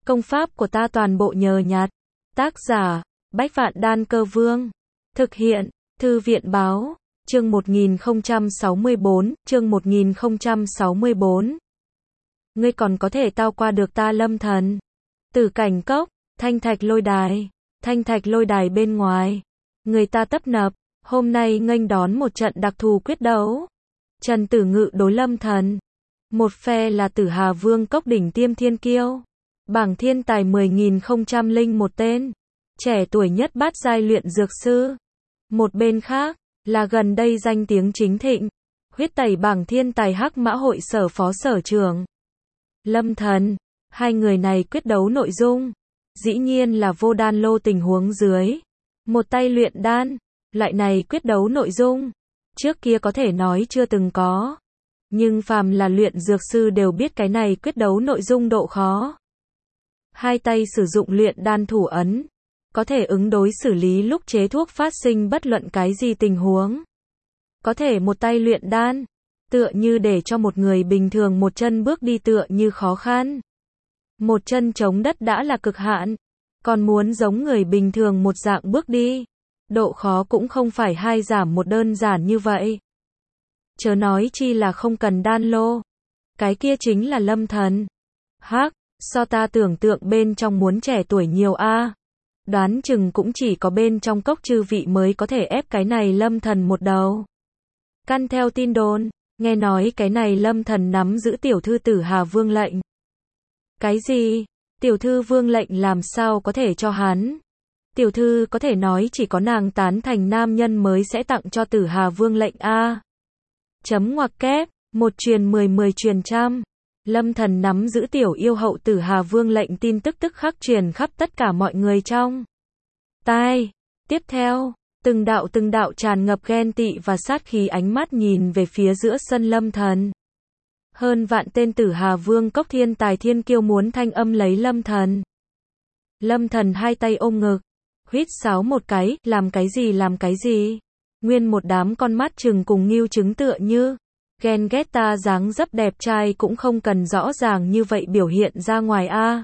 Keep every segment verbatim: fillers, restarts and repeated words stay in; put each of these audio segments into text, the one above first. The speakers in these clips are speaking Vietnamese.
Công pháp của ta toàn bộ nhờ nhặt. Tác giả, Bách Vạn Đan Cơ Vương. Thực hiện, Thư viện Báo. Chương một nghìn không trăm sáu mươi bốn, chương một nghìn không trăm sáu mươi bốn. Ngươi còn có thể tao qua được ta Lâm Thần. Tử Cảnh Cốc, Thanh Thạch Lôi Đài. Thanh Thạch Lôi Đài bên ngoài. Người ta tấp nập, hôm nay nghênh đón một trận đặc thù quyết đấu. Trần Tử Ngự đối Lâm Thần. Một phe là Tử Hà Vương Cốc đỉnh tiêm thiên kiêu. Bảng thiên tài mười nghìn không trăm lẻ một tên. Trẻ tuổi nhất bát giai luyện dược sư. Một bên khác, là gần đây danh tiếng chính thịnh. Huyết tẩy bảng thiên tài Hắc Mã hội sở phó sở trưởng. Lâm Thần. Hai người này quyết đấu nội dung. Dĩ nhiên là vô đan lô tình huống dưới. Một tay luyện đan. Loại này quyết đấu nội dung. Trước kia có thể nói chưa từng có. Nhưng phàm là luyện dược sư đều biết cái này quyết đấu nội dung độ khó. Hai tay sử dụng luyện đan thủ ấn. Có thể ứng đối xử lý lúc chế thuốc phát sinh bất luận cái gì tình huống. Có thể một tay luyện đan. Tựa như để cho một người bình thường một chân bước đi tựa như khó khăn. Một chân chống đất đã là cực hạn. Còn muốn giống người bình thường một dạng bước đi. Độ khó cũng không phải hai giảm một đơn giản như vậy. Chớ nói chi là không cần đan lô. Cái kia chính là Lâm Thần. Hắc, so ta tưởng tượng bên trong muốn trẻ tuổi nhiều a. Đoán chừng cũng chỉ có bên trong cốc chư vị mới có thể ép cái này Lâm Thần một đầu. Căn theo tin đồn, nghe nói cái này Lâm Thần nắm giữ tiểu thư Tử Hà Vương lệnh. Cái gì? Tiểu thư vương lệnh làm sao có thể cho hắn? Tiểu thư có thể nói chỉ có nàng tán thành nam nhân mới sẽ tặng cho Tử Hà Vương lệnh a. Chấm ngoặc kép, một truyền mười mười truyền trăm. Lâm Thần nắm giữ tiểu yêu hậu Tử Hà Vương lệnh tin tức tức khắc truyền khắp tất cả mọi người trong tai. Tiếp theo, từng đạo từng đạo tràn ngập ghen tị và sát khí ánh mắt nhìn về phía giữa sân Lâm Thần. Hơn vạn tên Tử Hà Vương Cốc thiên tài thiên kiêu muốn thanh âm lấy Lâm Thần. Lâm Thần hai tay ôm ngực, huýt sáo một cái, làm cái gì làm cái gì. Nguyên một đám con mắt trừng cùng nghêu trứng tựa như. Ghen ghét ta dáng dấp đẹp trai cũng không cần rõ ràng như vậy biểu hiện ra ngoài a.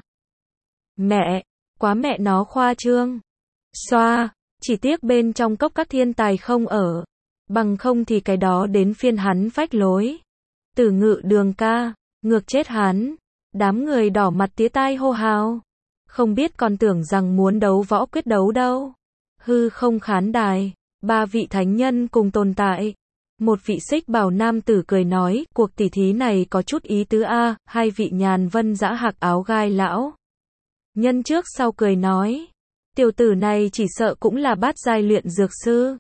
Mẹ, quá mẹ nó khoa trương. Xoa, chỉ tiếc bên trong cốc các thiên tài không ở. Bằng không thì cái đó đến phiên hắn phách lối. Tử Ngự Đường ca, ngược chết hắn. Đám người đỏ mặt tía tai hô hào. Không biết còn tưởng rằng muốn đấu võ quyết đấu đâu. Hư không khán đài, ba vị thánh nhân cùng tồn tại. Một vị xích bào nam tử cười nói, cuộc tỷ thí này có chút ý tứ a. Hai vị nhàn vân dã hạc áo gai lão nhân trước sau cười nói, tiểu tử này chỉ sợ cũng là bát giai luyện dược sư.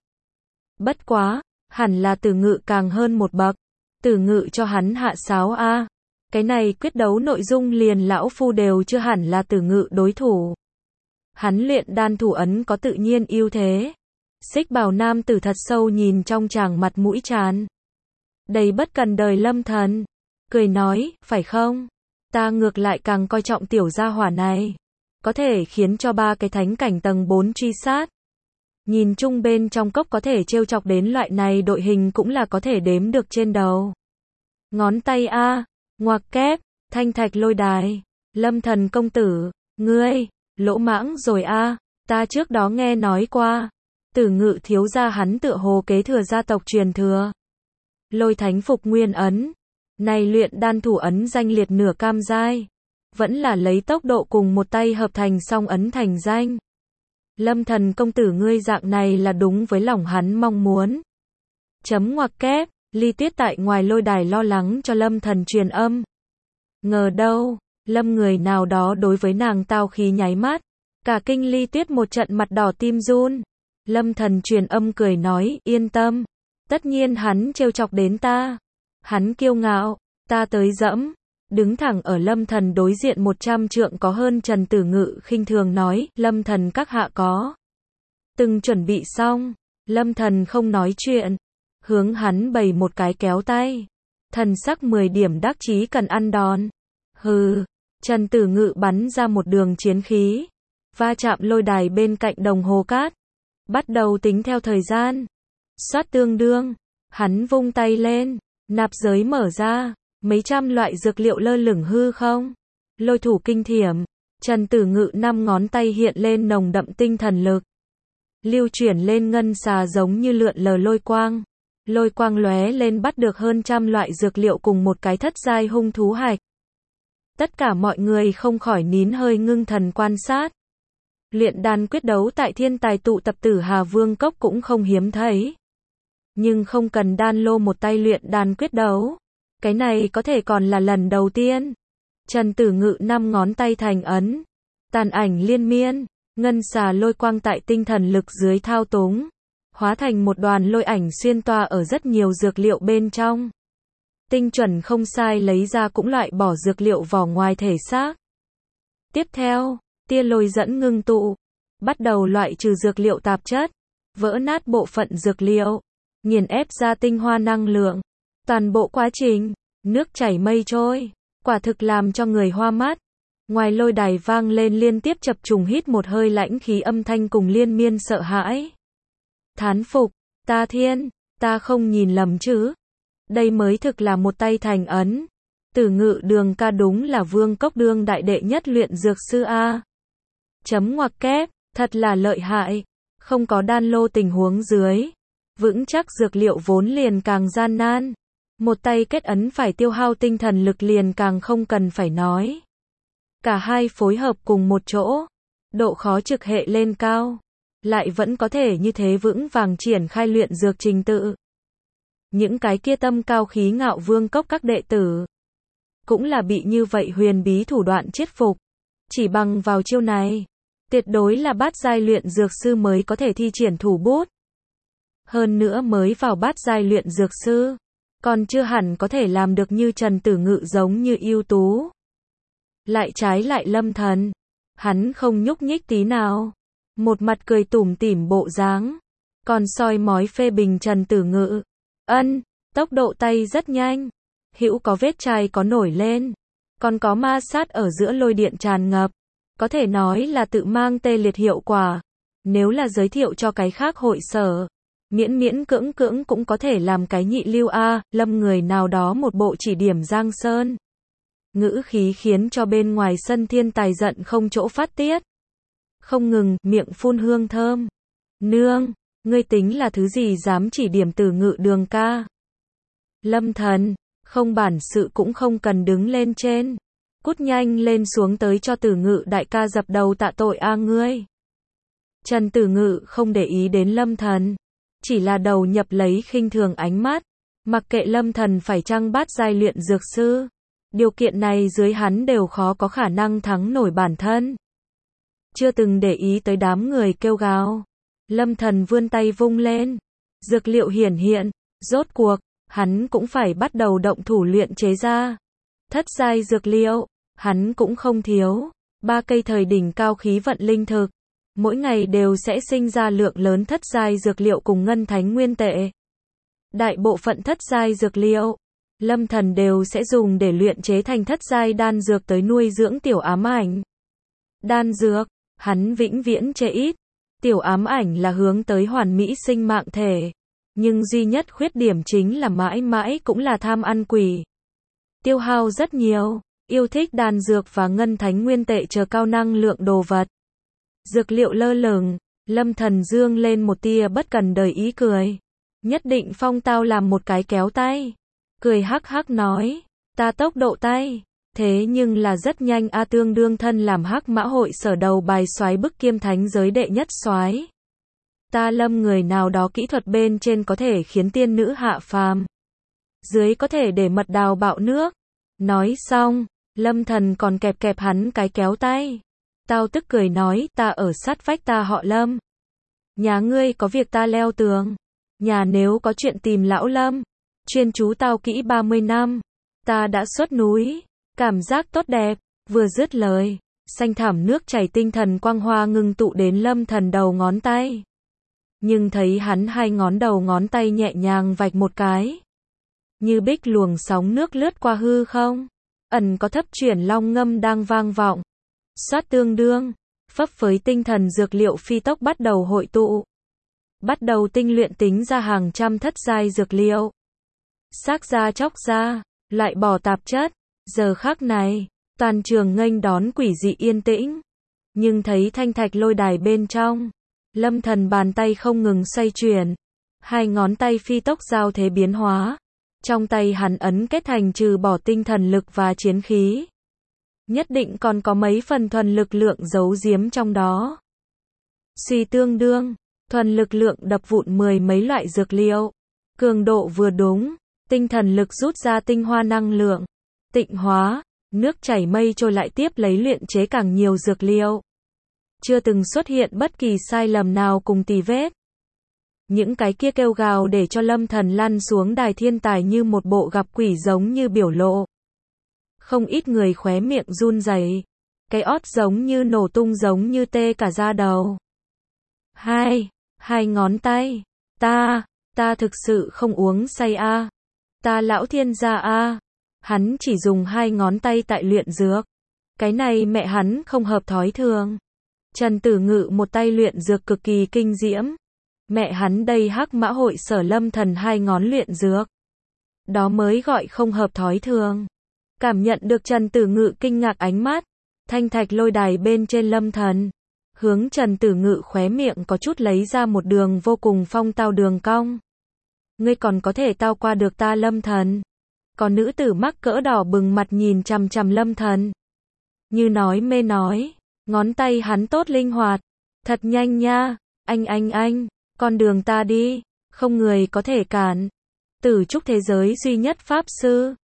Bất quá, hẳn là Tử Ngự càng hơn một bậc. Tử Ngự cho hắn hạ sáo a. Cái này quyết đấu nội dung liền lão phu đều chưa hẳn là Tử Ngự đối thủ. Hắn luyện đan thủ ấn có tự nhiên ưu thế. Xích bào nam tử thật sâu nhìn trong tràng mặt mũi tràn đầy bất cần đời Lâm Thần. Cười nói, phải không? Ta ngược lại càng coi trọng tiểu gia hỏa này. Có thể khiến cho ba cái thánh cảnh tầng bốn truy sát. Nhìn chung bên trong cốc có thể trêu chọc đến loại này đội hình cũng là có thể đếm được trên đầu ngón tay a. Ngoặc kép, Thanh Thạch Lôi Đài. Lâm Thần công tử, ngươi, lỗ mãng rồi a. Ta trước đó nghe nói qua. Tử Ngự thiếu gia hắn tựa hồ kế thừa gia tộc truyền thừa. Lôi Thánh Phục Nguyên ấn. Này luyện đan thủ ấn danh liệt nửa cam giai. Vẫn là lấy tốc độ cùng một tay hợp thành song ấn thành danh. Lâm Thần công tử ngươi dạng này là đúng với lòng hắn mong muốn. Chấm ngoặc kép, Ly Tuyết tại ngoài lôi đài lo lắng cho Lâm Thần truyền âm. Ngờ đâu, Lâm người nào đó đối với nàng tao khí nháy mắt. Cả kinh Ly Tuyết một trận mặt đỏ tim run. Lâm Thần truyền âm cười nói, yên tâm. Tất nhiên hắn trêu chọc đến ta. Hắn kiêu ngạo, ta tới dẫm. Đứng thẳng ở Lâm Thần đối diện một trăm trượng có hơn Trần Tử Ngự khinh thường nói, Lâm Thần các hạ có từng chuẩn bị xong. Lâm Thần không nói chuyện. Hướng hắn bày một cái kéo tay. Thần sắc mười điểm đắc chí cần ăn đòn. Hừ, Trần Tử Ngự bắn ra một đường chiến khí. Va chạm lôi đài bên cạnh đồng hồ cát. Bắt đầu tính theo thời gian. Xoát tương đương. Hắn vung tay lên. Nạp giới mở ra. Mấy trăm loại dược liệu lơ lửng hư không. Lôi thủ kinh thiểm. Trần Tử Ngự năm ngón tay hiện lên nồng đậm tinh thần lực. Lưu chuyển lên ngân xà giống như lượn lờ lôi quang. Lôi quang lóe lên bắt được hơn trăm loại dược liệu cùng một cái thất giai hung thú hạch. Tất cả mọi người không khỏi nín hơi ngưng thần quan sát. Luyện đan quyết đấu tại thiên tài tụ tập Tử Hà Vương Cốc cũng không hiếm thấy. Nhưng không cần đan lô một tay luyện đan quyết đấu. Cái này có thể còn là lần đầu tiên. Trần Tử Ngự năm ngón tay thành ấn. Tàn ảnh liên miên, ngân xà lôi quang tại tinh thần lực dưới thao túng. Hóa thành một đoàn lôi ảnh xuyên toa ở rất nhiều dược liệu bên trong. Tinh chuẩn không sai lấy ra cũng loại bỏ dược liệu vỏ ngoài thể xác. Tiếp theo, tia lôi dẫn ngưng tụ. Bắt đầu loại trừ dược liệu tạp chất. Vỡ nát bộ phận dược liệu. Nghiền ép ra tinh hoa năng lượng. Toàn bộ quá trình, nước chảy mây trôi. Quả thực làm cho người hoa mắt. Ngoài lôi đài vang lên liên tiếp chập trùng hít một hơi lãnh khí âm thanh cùng liên miên sợ hãi. Thán phục, ta thiên, ta không nhìn lầm chứ. Đây mới thực là một tay thành ấn. Tử Ngự Đường ca đúng là Vương Cốc đương đại đệ nhất luyện dược sư A. Chấm ngoặc kép, thật là lợi hại. Không có đan lô tình huống dưới. Vững chắc dược liệu vốn liền càng gian nan. Một tay kết ấn phải tiêu hao tinh thần lực liền càng không cần phải nói. Cả hai phối hợp cùng một chỗ. Độ khó trực hệ lên cao. Lại vẫn có thể như thế vững vàng triển khai luyện dược trình tự. Những cái kia tâm cao khí ngạo Vương Cốc các đệ tử. Cũng là bị như vậy huyền bí thủ đoạn chết phục. Chỉ bằng vào chiêu này. Tuyệt đối là bát giai luyện dược sư mới có thể thi triển thủ bút. Hơn nữa mới vào bát giai luyện dược sư. Còn chưa hẳn có thể làm được như Trần Tử Ngự giống như ưu tú. Lại trái lại Lâm Thần. Hắn không nhúc nhích tí nào. Một mặt cười tủm tỉm bộ dáng. Còn soi mói phê bình Trần Tử Ngự. Ân, tốc độ tay rất nhanh. Hữu có vết chai có nổi lên. Còn có ma sát ở giữa lôi điện tràn ngập. Có thể nói là tự mang tê liệt hiệu quả. Nếu là giới thiệu cho cái khác hội sở. Miễn miễn cưỡng cưỡng cũng có thể làm cái nhị lưu A, Lâm người nào đó một bộ chỉ điểm Giang Sơn. Ngữ khí khiến cho bên ngoài sân thiên tài giận không chỗ phát tiết. Không ngừng, miệng phun hương thơm. Nương, ngươi tính là thứ gì dám chỉ điểm Tử Ngự Đường ca. Lâm Thần, không bản sự cũng không cần đứng lên trên. Cút nhanh lên xuống tới cho Tử Ngự đại ca dập đầu tạ tội a ngươi. Trần Tử Ngự không để ý đến Lâm Thần. Chỉ là đầu nhập lấy khinh thường ánh mắt. Mặc kệ Lâm Thần phải chăng bát giai luyện dược sư. Điều kiện này dưới hắn đều khó có khả năng thắng nổi bản thân. Chưa từng để ý tới đám người kêu gào. Lâm Thần vươn tay vung lên. Dược liệu hiển hiện. Rốt cuộc, hắn cũng phải bắt đầu động thủ luyện chế ra. Thất giai dược liệu, hắn cũng không thiếu. Ba cây thời đỉnh cao khí vận linh thực. Mỗi ngày đều sẽ sinh ra lượng lớn thất giai dược liệu cùng ngân thánh nguyên tệ. Đại bộ phận thất giai dược liệu, Lâm Thần đều sẽ dùng để luyện chế thành thất giai đan dược tới nuôi dưỡng tiểu ám ảnh. Đan dược, hắn vĩnh viễn chê ít. Tiểu ám ảnh là hướng tới hoàn mỹ sinh mạng thể. Nhưng duy nhất khuyết điểm chính là mãi mãi cũng là tham ăn quỷ. Tiêu hao rất nhiều, yêu thích đan dược và ngân thánh nguyên tệ chờ cao năng lượng đồ vật. Dược liệu lơ lửng, Lâm Thần dương lên một tia bất cần đời ý cười. Nhất định phong tao làm một cái kéo tay. Cười hắc hắc nói, ta tốc độ tay. Thế nhưng là rất nhanh a tương đương thân làm hắc mã hội sở đầu bài soái bức kiêm thánh giới đệ nhất soái. Ta Lâm người nào đó kỹ thuật bên trên có thể khiến tiên nữ hạ phàm. Dưới có thể để mật đào bạo nước. Nói xong, Lâm Thần còn kẹp kẹp hắn cái kéo tay. Tao tức cười nói, ta ở sát vách ta họ Lâm. Nhà ngươi có việc ta leo tường. Nhà nếu có chuyện tìm lão Lâm. Chuyên chú tao kỹ ba mươi năm. Ta đã xuất núi. Cảm giác tốt đẹp. Vừa dứt lời. Xanh thảm nước chảy tinh thần quang hoa ngưng tụ đến Lâm Thần đầu ngón tay. Nhưng thấy hắn hai ngón đầu ngón tay nhẹ nhàng vạch một cái. Như bích luồng sóng nước lướt qua hư không. Ẩn có thấp chuyển long ngâm đang vang vọng. Xoát tương đương, phấp phới tinh thần dược liệu phi tốc bắt đầu hội tụ. Bắt đầu tinh luyện tính ra hàng trăm thất giai dược liệu. Xác ra chóc ra, loại bỏ tạp chất. Giờ khắc này, Toàn trường nghênh đón quỷ dị yên tĩnh. Nhưng thấy thanh thạch lôi đài bên trong, Lâm Thần bàn tay không ngừng xoay chuyển. Hai ngón tay phi tốc giao thế biến hóa. Trong tay hắn ấn kết thành trừ bỏ tinh thần lực và chiến khí. Nhất định còn có mấy phần thuần lực lượng giấu giếm trong đó. Suy tương đương, thuần lực lượng đập vụn mười mấy loại dược liệu. Cường độ vừa đúng, tinh thần lực rút ra tinh hoa năng lượng. Tịnh hóa, nước chảy mây trôi lại tiếp lấy luyện chế càng nhiều dược liệu. Chưa từng xuất hiện bất kỳ sai lầm nào cùng tì vết. Những cái kia kêu gào để cho Lâm Thần lăn xuống đài thiên tài như một bộ gặp quỷ giống như biểu lộ. Không ít người khóe miệng run rẩy, cái ót giống như nổ tung giống như tê cả da đầu. Hai, hai ngón tay, ta, ta thực sự không uống say a, à. Ta lão thiên gia a, à. Hắn chỉ dùng hai ngón tay tại luyện dược. Cái này mẹ hắn không hợp thói thường. Trần Tử Ngự một tay luyện dược cực kỳ kinh diễm. Mẹ hắn đây hắc mã hội sở Lâm Thần hai ngón luyện dược. Đó mới gọi không hợp thói thường. Cảm nhận được Trần Tử Ngự kinh ngạc ánh mắt. Thanh thạch lôi đài bên trên Lâm Thần. Hướng Trần Tử Ngự khóe miệng có chút lấy ra một đường vô cùng phong tao đường cong. Ngươi còn có thể tao qua được ta Lâm Thần. Có nữ tử mắc cỡ đỏ bừng mặt nhìn chằm chằm Lâm Thần. Như nói mê nói. Ngón tay hắn tốt linh hoạt. Thật nhanh nha. Anh anh anh. Con đường ta đi. Không người có thể cản. Tử trúc thế giới duy nhất pháp sư.